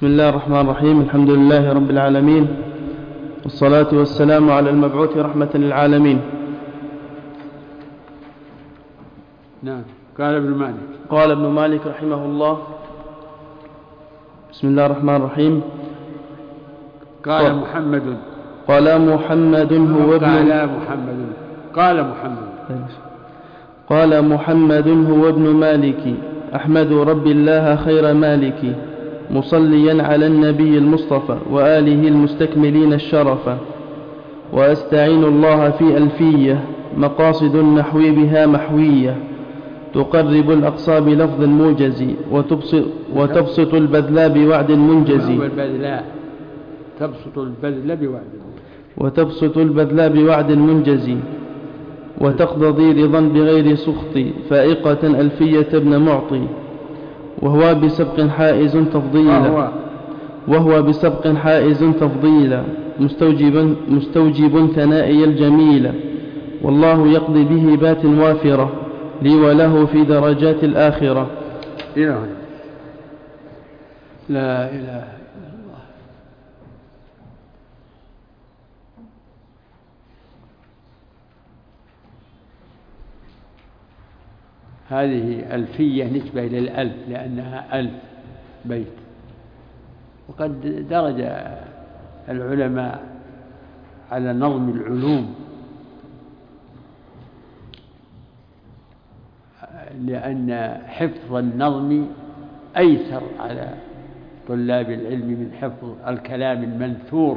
بسم الله الرحمن الرحيم. الحمد لله رب العالمين، والصلاة والسلام على المبعوث رحمة للعالمين. نعم. قال ابن مالك رحمه الله: بسم الله الرحمن الرحيم. قال محمد هو ابن مالك: أحمد رب الله خير مالك، مصليا على النبي المصطفى وآله المستكملين الشرفة، وأستعين الله في ألفية مقاصد النحو بها محوية، تقرب الأقصى بلفظ موجز، وتبسط البذل بوعد منجز. وتقتضي رضا بغير سخط، فائقة ألفية ابن معطي، وهو بسبق حائز تفضيلا، مستوجب ثنائي الجميل، والله يقضي به بات وافرة، لي وله في درجات الآخرة. لا إله إلا الله. هذه ألفية نسبة إلى الألف، لأنها ألف بيت. وقد درج العلماء على نظم العلوم، لأن حفظ النظم أيسر على طلاب العلم من حفظ الكلام المنثور،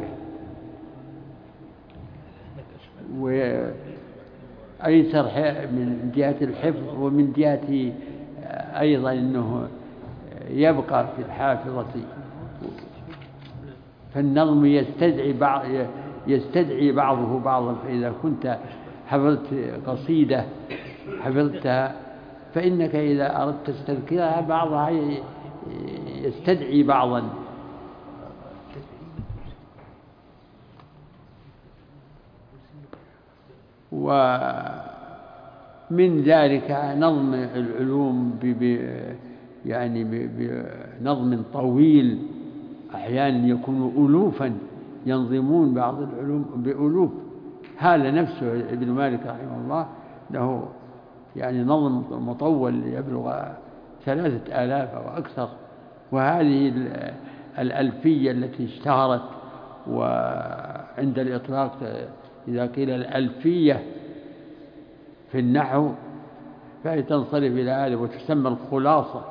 وأيسر من جهة الحفظ، ومن جهة أيضا أنه يبقى في الحافظة. فالنظم يستدعي بعضه بعضا، فإذا كنت حفظت قصيدة حفظتها، فإنك إذا أردت تستذكرها بعضها يستدعي بعضا. ومن ذلك نظم العلوم بنظم طويل، أحيانا يكون ألوفا، ينظمون بعض العلوم بألوف. هذا نفسه ابن مالك رحمه الله له نظم مطول يبلغ 3000 أو أكثر. وهذه الألفية التي اشتهرت، وعند الإطلاق إذا قيل الألفية في النحو فهي تنصرف إلى هذا، وتسمى الخلاصة.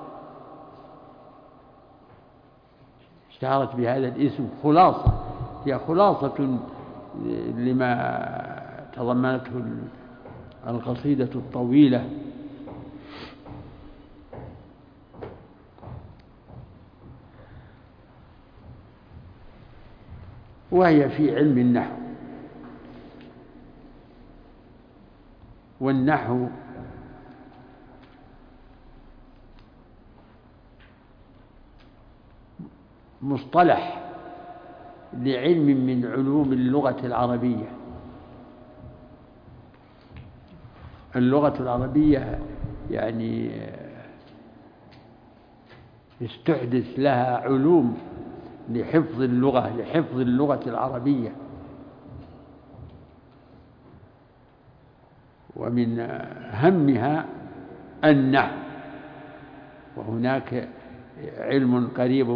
اشتهرت بهذا الاسم خلاصة، هي خلاصة لما تضمنته القصيدة الطويلة. وهي في علم النحو. والنحو مصطلح لعلم من علوم اللغة العربية. اللغة العربية استحدث لها علوم لحفظ اللغة العربية. ومن أهمها النحو. وهناك علم قريب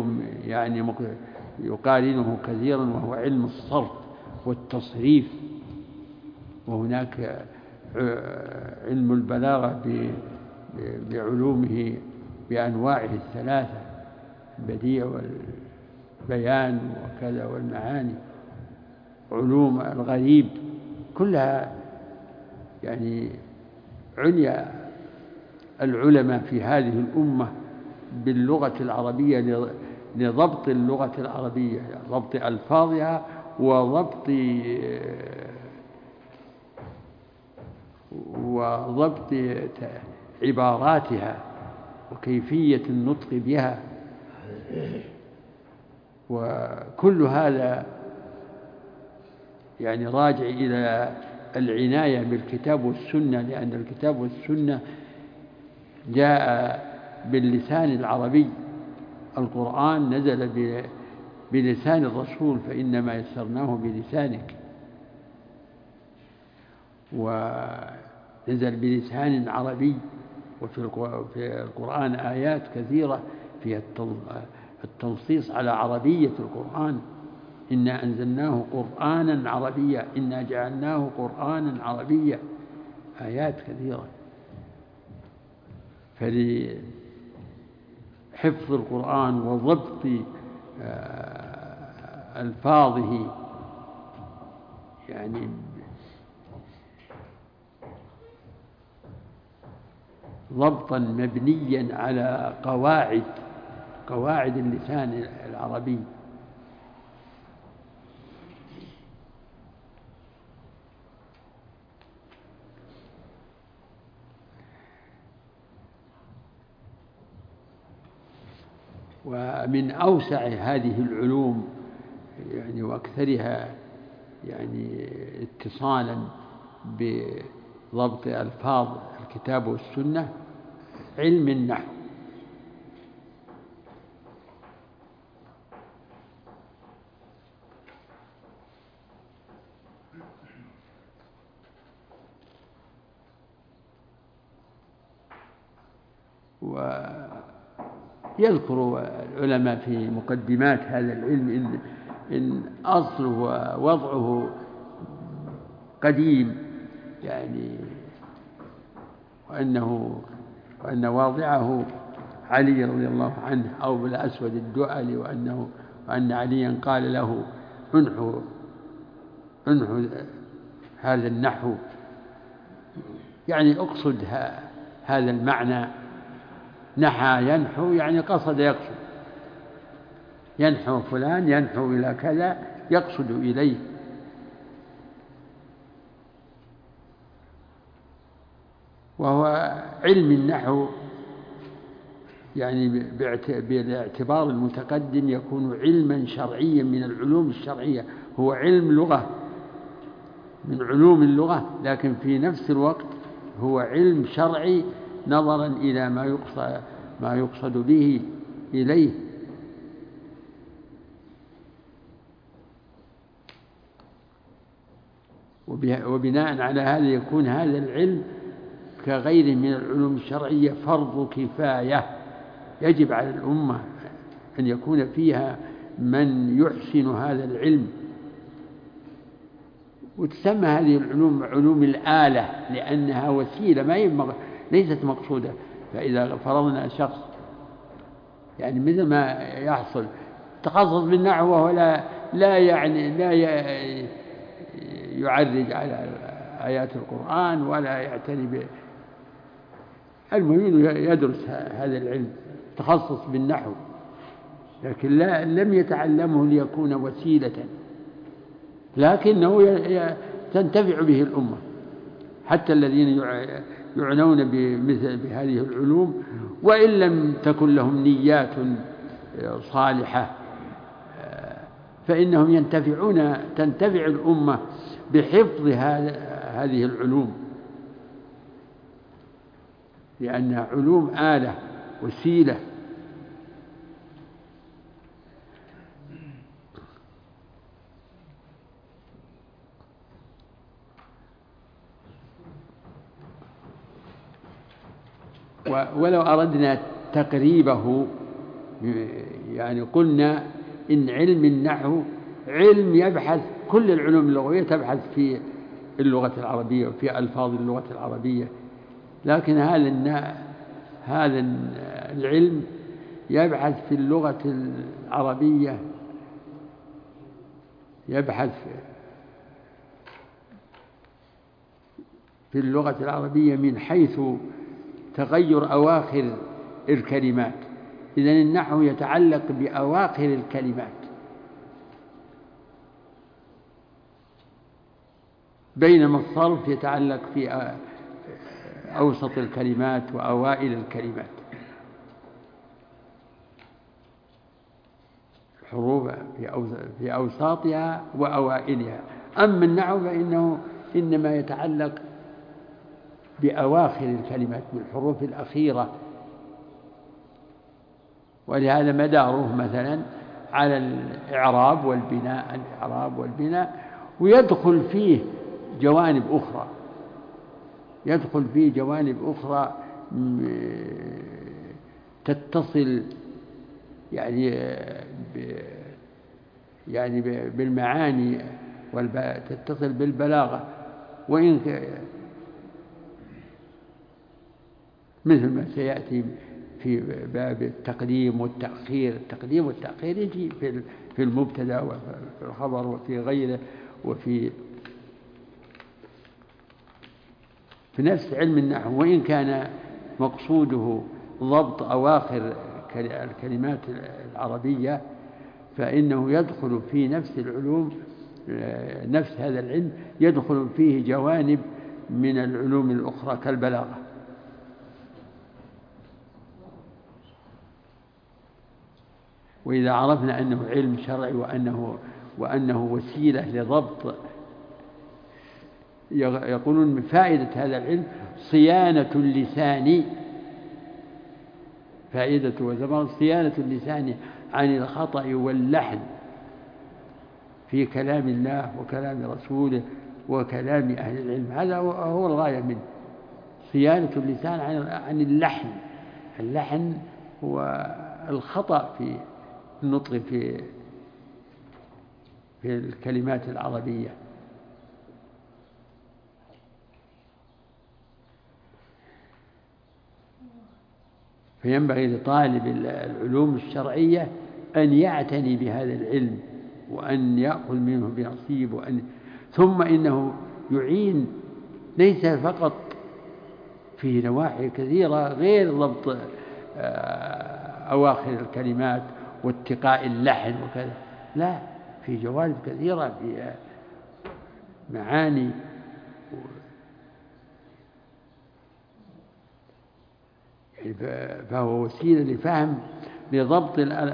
يقارنه كثيرا، وهو علم الصرف والتصريف. وهناك علم البلاغة بعلومه بأنواعه الثلاثة: البديع والبيان وكذا والمعاني. علوم الغريب كلها عني العلماء في هذه الأمة باللغة العربية لضبط اللغة العربية، ضبط ألفاظها وضبط عباراتها وكيفية النطق بها. وكل هذا راجع إلى العناية بالكتاب والسنة، لأن الكتاب والسنة جاء باللسان العربي القرآن نزل بلسان الرسول، فإنما يسرناه بلسانك، ونزل بلسان عربي. وفي القرآن آيات كثيرة فيها التنصيص على عربية القرآن. إنا أنزلناه قرآنا عربيا، إنا جعلناه قرآنا عربيا، آيات كثيرة. فلحفظ القرآن وضبط ألفاظه يعني ضبطا مبنيا على قواعد اللسان العربي. ومن أوسع هذه العلوم يعني وأكثرها يعني اتصالا بضبط ألفاظ الكتاب والسنة علم النحو. ويذكر العلماء في مقدمات هذا العلم إن أصله ووضعه قديم يعني، وأن واضعه علي رضي الله عنه أو بالأسود الدؤلي، وأن عليا قال له انحو هذا النحو، يعني أقصد هذا المعنى. نحى ينحو يعني قصد يقصد، ينحو فلان ينحو إلى كذا يقصد إليه. وهو علم النحو يعني بالاعتبار المتقدم يكون علما شرعيا من العلوم الشرعية، هو علم لغة من علوم اللغة، لكن في نفس الوقت هو علم شرعي نظرا إلى ما يقصد به إليه. وبناء على هذا يكون هذا العلم كغيره من العلوم الشرعية فرض كفاية، يجب على الأمة أن يكون فيها من يحسن هذا العلم. وتسمى هذه العلوم علوم الآلة لأنها وسيلة ليست مقصودة. فإذا فرضنا شخص يعني مثل ما يحصل تخصص بالنحو وهو لا يعرج على آيات القرآن ولا يعتني المهم يدرس هذا العلم تخصص بالنحو، لكن لم يتعلمه ليكون وسيلة، لكنه تنتفع به الأمة. حتى الذين يعنون بهذه العلوم وإن لم تكن لهم نيات صالحة فإنهم تنتفع الأمة بحفظ هذه العلوم، لأنها علوم آلة وسيلة. ولو أردنا تقريبه يعني قلنا إن علم النحو علم يبحث كل العلوم اللغوية تبحث في اللغة العربية وفي ألفاظ اللغة العربية، لكن هذا العلم يبحث في اللغة العربية، يبحث في اللغة العربية من حيث تغير أواخر الكلمات. إذن النحو يتعلق بأواخر الكلمات، بينما الصرف يتعلق في أوسط الكلمات وأوائل الكلمات، حروف في أوساطها وأوائلها. أما النحو فإنه إنما يتعلق بأواخر الكلمات بالحروف الأخيرة ولهذا مداره مثلا على الإعراب والبناء، ويدخل فيه جوانب أخرى تتصل يعني بالمعاني تتصل بالبلاغة، وإن مثل ما سيأتي في باب التقديم والتأخير يجي في المبتدأ وفي الخبر وفي غيره، وفي نفس علم النحو، وإن كان مقصوده ضبط أواخر الكلمات العربية، فإنه يدخل في نفس العلوم، نفس هذا العلم يدخل فيه جوانب من العلوم الأخرى كالبلاغة. وإذا عرفنا أنه علم شرعي وأنه وسيلة لضبط، يقولون من فائدة هذا العلم صيانة اللسان، صيانة اللسان عن الخطأ واللحن في كلام الله وكلام رسوله وكلام أهل العلم. هذا هو الغاية منه، صيانة اللسان عن اللحن هو الخطأ في النطق في الكلمات العربية. فينبغي لطالب العلوم الشرعية أن يعتني بهذا العلم وأن يأخذ منه بنصيب، ثم إنه يعين ليس فقط في نواحي كثيرة غير ضبط أواخر الكلمات واتقاء اللحن وكذا، لا، في جوانب كثيرة، في معاني، فهو وسيلة لفهم لضبط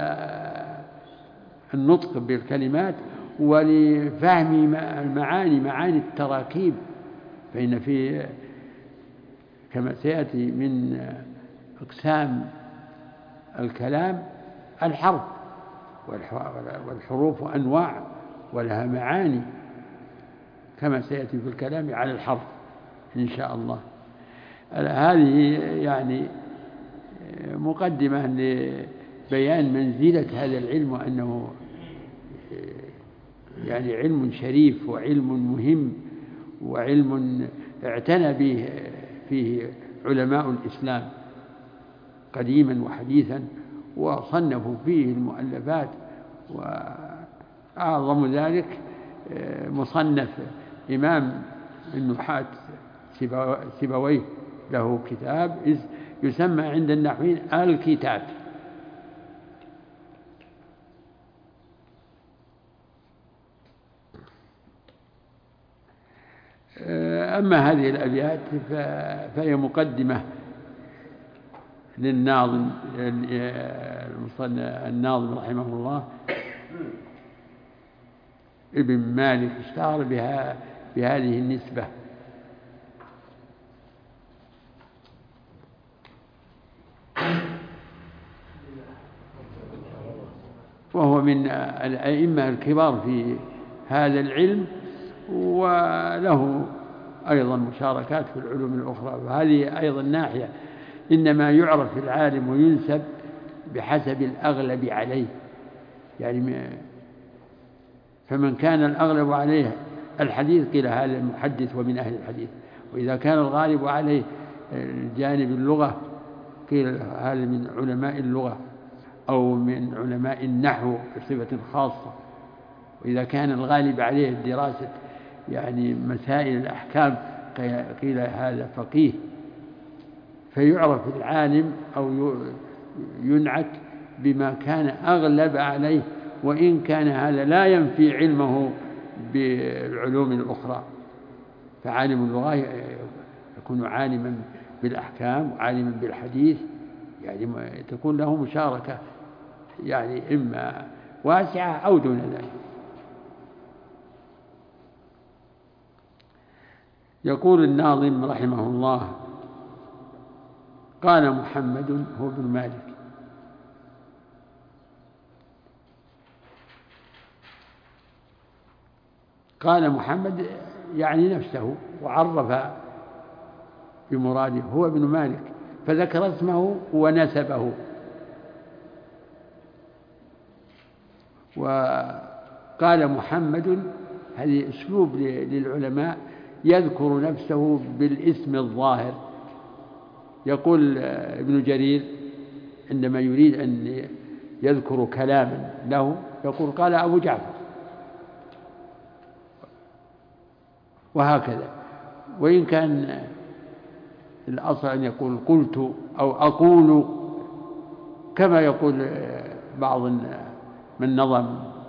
النطق بالكلمات ولفهم المعاني، معاني التراكيب. فإن في كما سيأتي من أقسام الكلام الحرف، والحروف أنواع ولها معاني، كما سيأتي في الكلام على الحرف إن شاء الله. هذه يعني مقدمة لبيان منزلة هذا العلم، وأنه يعني علم شريف وعلم مهم وعلم اعتنى به فيه علماء الإسلام قديما وحديثا، وصنفوا فيه المؤلفات، وأعظم ذلك مصنف إمام النحاة سيبويه، له كتاب يسمى عند النحويين الكتاب. أما هذه الأبيات فهي مقدمة للناظم الناظم رحمه الله ابن مالك، اشتهر بهذه النسبة. وهو من الأئمة الكبار في هذا العلم، وله أيضا مشاركات في العلوم الأخرى، وهذه أيضا ناحية. إنما يعرف العالم وينسب بحسب الأغلب عليه، يعني فمن كان الأغلب عليه الحديث قيل هذا المحدث ومن أهل الحديث، وإذا كان الغالب عليه جانب اللغة قيل هذا من علماء اللغة أو من علماء النحو بصفة خاصة، وإذا كان الغالب عليه الدراسة يعني مسائل الأحكام قيل هذا فقيه. فيعرف العالم أو ينعت بما كان أغلب عليه، وإن كان هذا لا ينفي علمه بالعلوم الأخرى. فعالم اللغة يكون عالما بالأحكام وعالما بالحديث، يعني تكون له مشاركة يعني إما واسعة أو دون ذلك. يقول الناظم رحمه الله: قال محمد هو ابن مالك قال محمد يعني نفسه، وعرف بمراده هو ابن مالك، فذكر اسمه ونسبه. وقال محمد هذه أسلوب للعلماء يذكر نفسه بالاسم الظاهر. يقول ابن جرير عندما يريد أن يذكر كلاما له يقول قال أبو جعفر، وهكذا. وإن كان الأصل أن يقول قلت أو أقول، كما يقول بعض من نظم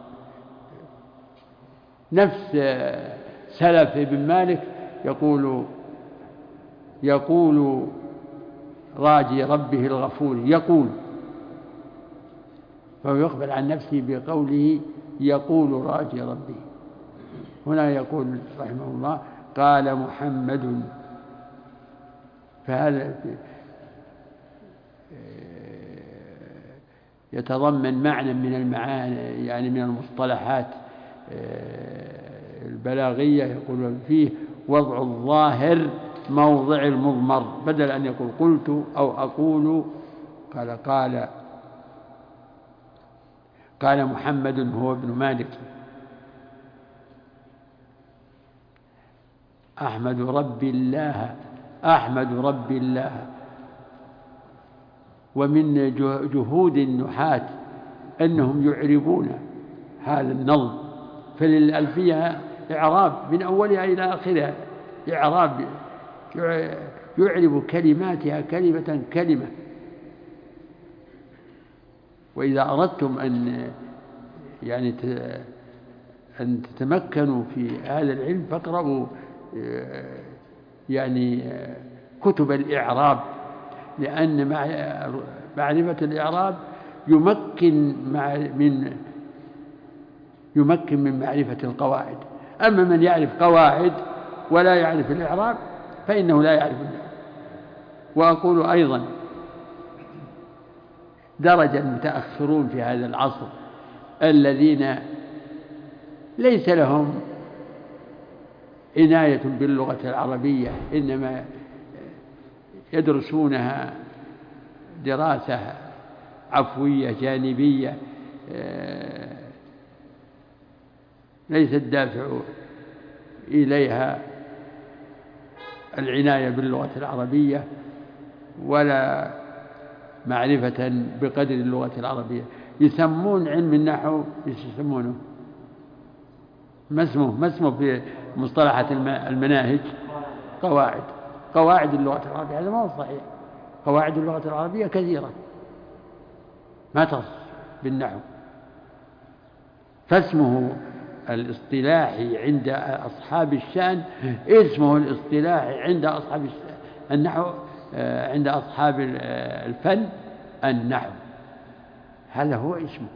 نفس سلف ابن مالك، يقول راجي ربه الغفور، فهو يخبر عن نفسه بقوله يقول راجي ربه. هنا يقول رحمه الله قال محمد، فهذا يتضمن معنى من المعاني، يعني من المصطلحات البلاغية، يقول فيه وضع الظاهر موضع المضمر، بدل أن يقول قلت أو أقول قال محمد هو ابن مالك أحمد رب الله. ومن جهود النحاة أنهم يعربون هذا النظم، فللألفية إعراب من أولها إلى آخرها، إعراب يعرب كلماتها كلمة كلمة. وإذا أردتم أن تتمكنوا في هذا العلم فاقرأوا كتب الإعراب، لأن معرفة الإعراب يمكن من معرفة القواعد. أما من يعرف قواعد ولا يعرف الإعراب فإنه لا يعرف النحو. وأقول أيضا درج المتأخرون في هذا العصر الذين ليس لهم عناية باللغة العربية، إنما يدرسونها دراسة عفوية جانبية، ليس الدافع إليها العناية باللغة العربية ولا معرفة بقدر اللغة العربية. يسمون علم النحو يسمونه ما اسمه في مصطلحات المناهج قواعد اللغة العربية. هذا ما هو صحيح. قواعد اللغة العربية كثيرة ما تصل بالنحو، فاسمه الاصطلاحي عند أصحاب الشأن اسمه الاصطلاحي عند أصحاب النحو، عند أصحاب الفن النحو، هذا هو اسمه.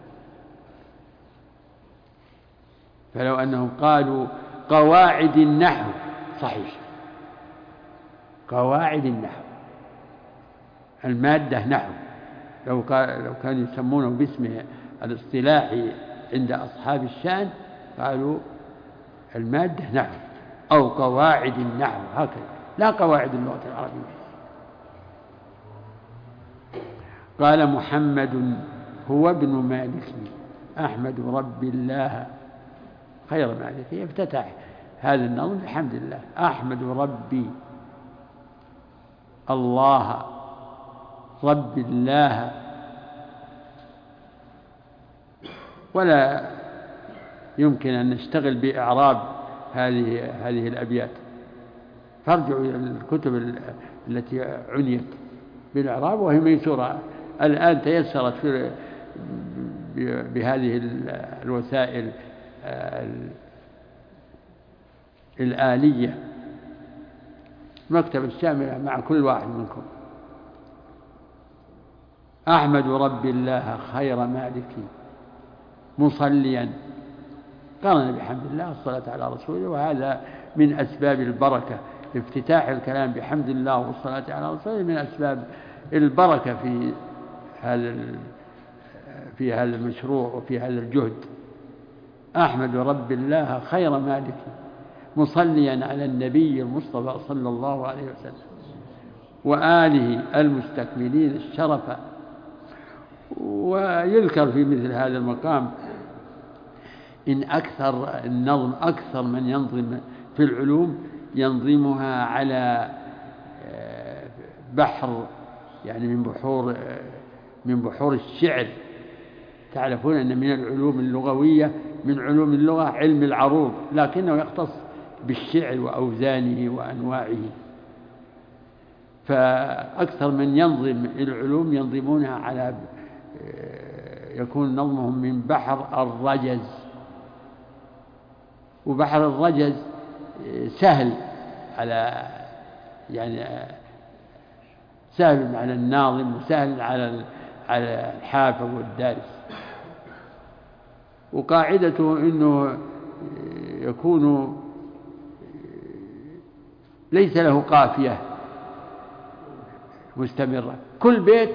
فلو أنهم قالوا قواعد النحو صحيح، قواعد النحو المادة نحو، لو كانوا يسمونه باسمه الاصطلاحي عند أصحاب الشأن قالوا المادة نحو أو قواعد النحو، هكذا، لا قواعد اللغة العربية. قال محمد هو ابن مالك أحمد رب الله خير مالك. يفتتح هذا النظم بحمد الله، أحمد ربي الله رب الله. ولا يمكن أن نشتغل بإعراب هذه الأبيات، فارجعوا إلى الكتب التي عنيت بالإعراب وهي ميسورة الآن، تيسرت بهذه الوسائل الآلية، مكتبة الشاملة مع كل واحد منكم. أحمد رب الله خير مالك مصليا، قرن بحمد الله الصلاة على رسوله، وهذا من أسباب البركة. افتتاح الكلام بحمد الله والصلاة على رسوله من أسباب البركة في هذا المشروع وفي هذا الجهد. أحمد رب الله خير مالك مصليا على النبي المصطفى صلى الله عليه وسلم وآله المستكملين الشرف. ويذكر في مثل هذا المقام إن أكثر النظم، أكثر من ينظم في العلوم ينظمها على بحر، يعني من بحور الشعر. تعرفون أن من العلوم اللغوية، من علوم اللغة علم العروض، لكنه يختص بالشعر وأوزانه وأنواعه. فأكثر من ينظم العلوم ينظمونها على يكون نظمهم من بحر الرجز. وبحر الرجز سهل على سهل على الناظم وسهل على الحافظ والدارس. وقاعدته أنه يكون ليس له قافية مستمرة، كل بيت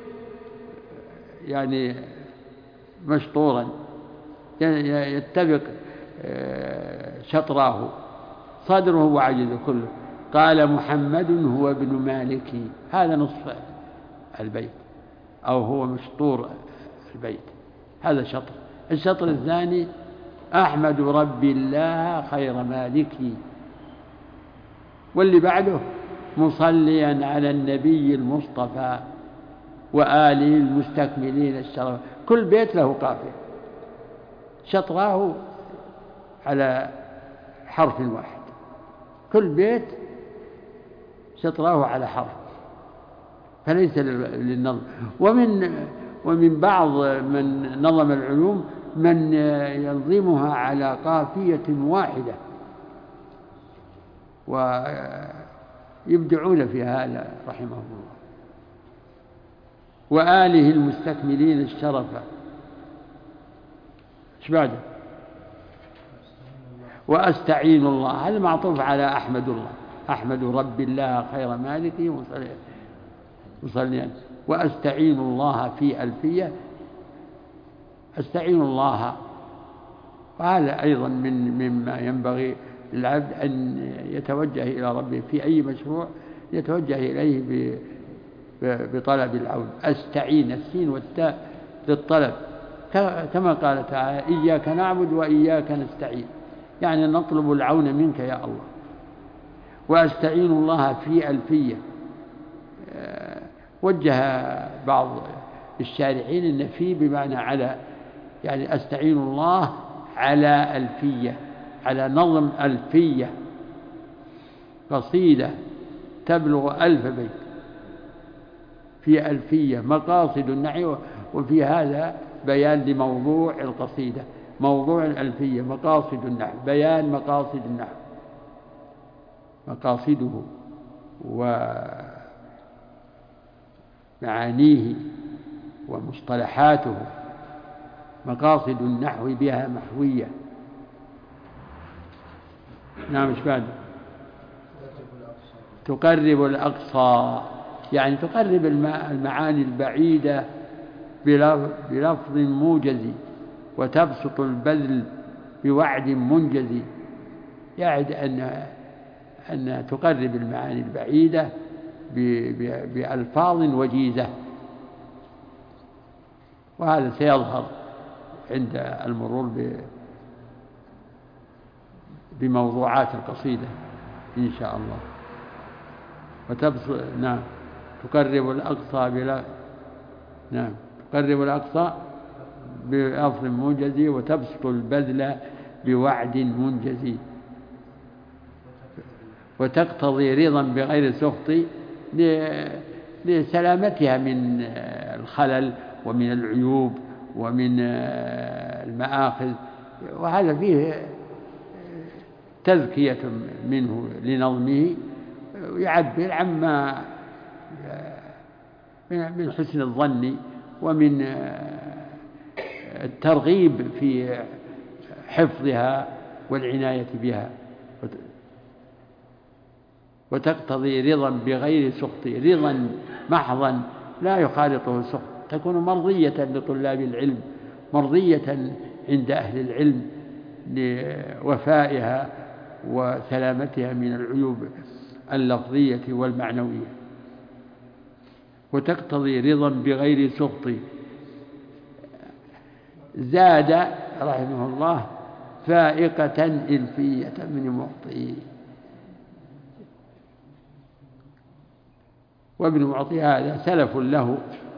يعني مشطورا يتفق شطراه صدره وعجزه كله. قال محمد هو ابن مالك، هذا نصف البيت، أو هو مشطور البيت، هذا شطر. الشطر الثاني أحمد رب الله خير مالك، واللي بعده مصليا على النبي المصطفى وآله المستكملين الشرف. كل بيت له قافية، شطراه على حرف واحد، كل بيت شطراه على حرف، فليس للنظم. ومن بعض من نظم العلوم من ينظمها على قافية واحدة، ويبدعون في هذا رحمه الله. وآله المستكملين الشرف. ايش بعده؟ وأستعين الله، هذا معطوف على أحمد الله، أحمد رب الله خير مالك مصليا. وأستعين الله في ألفية، أستعين الله. وهذا أيضا مما ينبغي للعبد أن يتوجه إلى ربه في أي مشروع، يتوجه إليه بطلب العون. أستعين، السين والتاء للطلب، كما قال تعالى إياك نعبد وإياك نستعين، يعني نطلب العون منك يا الله. وأستعين الله في ألفية. وجه بعض الشارحين أن في بمعنى على، يعني أستعين الله على ألفية، على نظم ألفية قصيدة تبلغ 1000 بيت، في ألفية مقاصد النحو. وفي هذا بيان لموضوع القصيدة، موضوع الألفية مقاصد النحو، بيان مقاصد النحو، مقاصده ومعانيه ومصطلحاته. مقاصد النحو بها محوية. نعم، ايش بعد؟ تقرب الأقصى، يعني تقرب المعاني البعيدة بلفظ موجز، وتبسط البذل بوعد منجز. يعد أن تقرب المعاني البعيدة بألفاظ وجيزة. وهذا سيظهر عند المرور بموضوعات القصيدة إن شاء الله. نعم، تقرب الأقصى نعم، تقرب الأقصى بلفظ موجز، وتبسط البذل بوعد منجز، وتقتضي رضا بغير سخط لسلامتها من الخلل ومن العيوب ومن المآخذ. وهذا فيه تزكية منه لنظمه، يعبر عما من حسن الظن ومن الترغيب في حفظها والعناية بها. وتقتضي رضا بغير سخط، رضا محضا لا يخالطه سخط، تكون مرضية لطلاب العلم، مرضية عند أهل العلم، لوفائها وسلامتها من العيوب اللفظية والمعنوية، وتقتضي رضا بغير سخط. زاد رحمه الله فائقة إلفية من معطي. وابن معطي هذا سلف له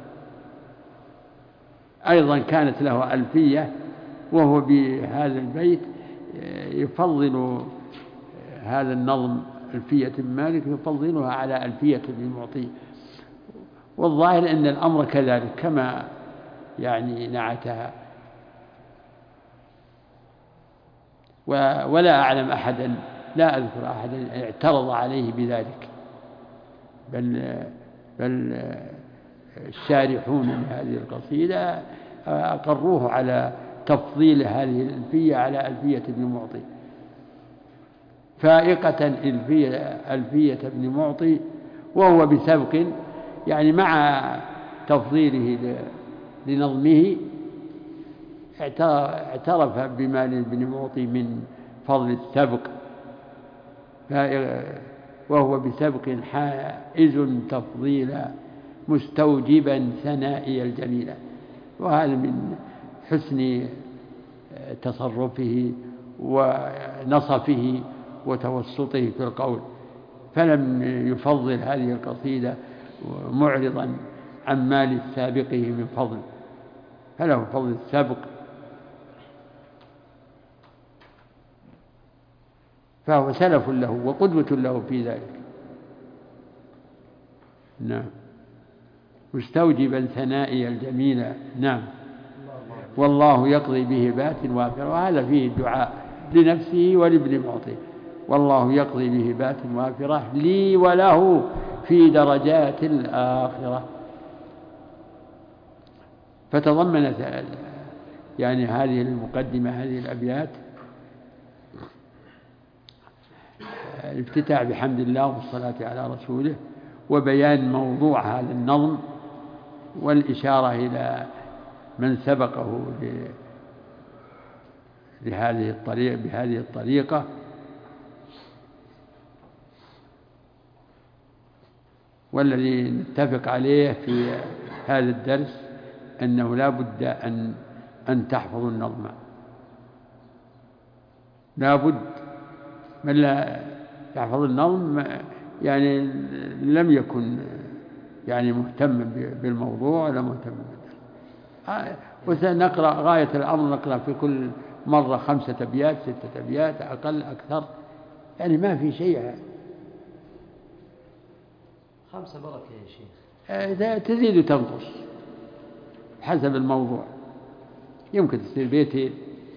أيضا كانت له ألفية، وهو بهذا البيت يفضل هذا النظم ألفية مالك يفضلها على ألفية ابن معطي، والظاهر أن الأمر كذلك كما يعني نعتها. ولا أعلم أحدا، لا أذكر أحدا اعترض عليه بذلك، بل الشارحون لهذه القصيدة أقروه على تفضيل هذه الألفية على ألفية ابن معطي. فائقة ألفية ابن معطي، وهو بسبق يعني مع تفضيله لنظمه اعترف بما لابن معطي من فضل السبق، وهو بسبق حائز تفضيلا مستوجبا ثنائي الجميلة. وهذا من حسن تصرفه ونصفه وتوسطه في القول، فلم يفضل هذه القصيدة معرضا عن مال سابقه من فضل، فله فضل السابق، فهو سلف له وقدوة له في ذلك. نعم. مستوجبا ثنائي الجميلة. نعم. والله يقضي بهبات وافرة، وهذا فيه الدعاء لنفسه ولابن معطي. والله يقضي بهبات وافرة لي وله في درجات الآخرة. فتضمنت يعني هذه المقدمة، هذه الأبيات، الافتتاح بحمد الله والصلاة على رسوله، وبيان موضوع هذا النظم، والإشارة إلى من سبقه بهذه الطريقة، والذي نتفق عليه في هذا الدرس أنه لا بد أن تحفظ النظم. لا بد، من لا يحفظ النظم يعني لم يكن يعني مهتما بالموضوع ولا مهتم بالدرس. وسنقرأ غاية الأمر نقرأ في كل مرة 5 أبيات 6 أبيات أقل أكثر، يعني ما في شيء. 5 بركة يا شيخ. إذا تزيد وتنقص حسب الموضوع، يمكن تصير بيتين.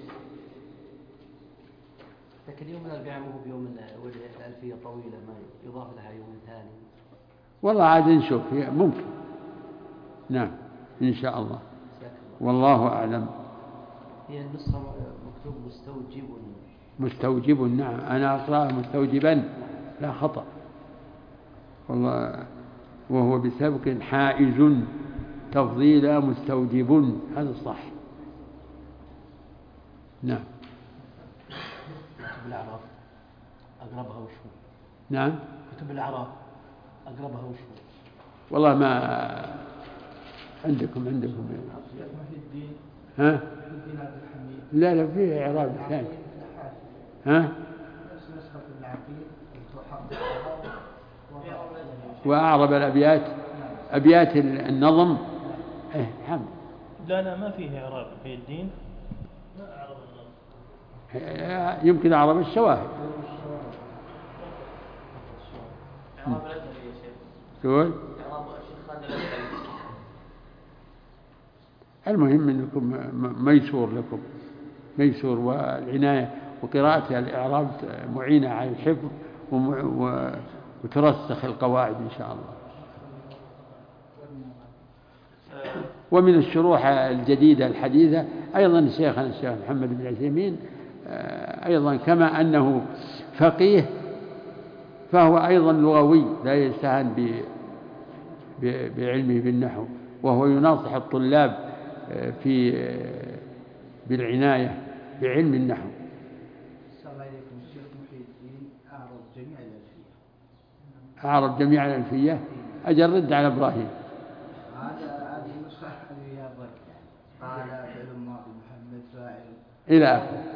لكن يوم الأربعاء مو بيوم الألفية طويلة، ما يضاف لها يوم ثاني. والله عاد نشوف ممكن. نعم إن شاء الله، والله أعلم. هي النسخة مكتوب مستوجب. نعم أنا أقرأ مستوجبا لا خطأ. والله وهو بسبق حائز تفضيلا مستوجب، هذا الصح. نعم. كتب الأعراف أقربها وشو؟ نعم. كتب الأعراف أقربها وشو؟ والله ما عندكم ها؟ لا فيه إعراب ثاني. ها؟ وأعرب الأبيات، أبيات النظم. الحمد. لا ما فيه إعراب في الدين، ما أعرب النظم. يمكن أعرب الشواهد. إعراب الأزهري يا شيخ. تقول؟ إعراب الشيخ خالد الأزهري. المهم أنكم ميسور والعناية، وقراءة الإعراب معينة على الحفظ وترسخ القواعد إن شاء الله. ومن الشروح الجديدة الحديثة أيضا شيخنا الشيخ محمد بن عثيمين، أيضا كما أنه فقيه فهو أيضا لغوي لا يستهان بعلمه بالنحو، وهو يناصح الطلاب بالعناية بعلم النحو جميع الألفية. أعرب جميع الألفية. أجل رد على إبراهيم. هذه النسخة هذه الرد. قال فعل ماضي محمد فاعل إلى آخره.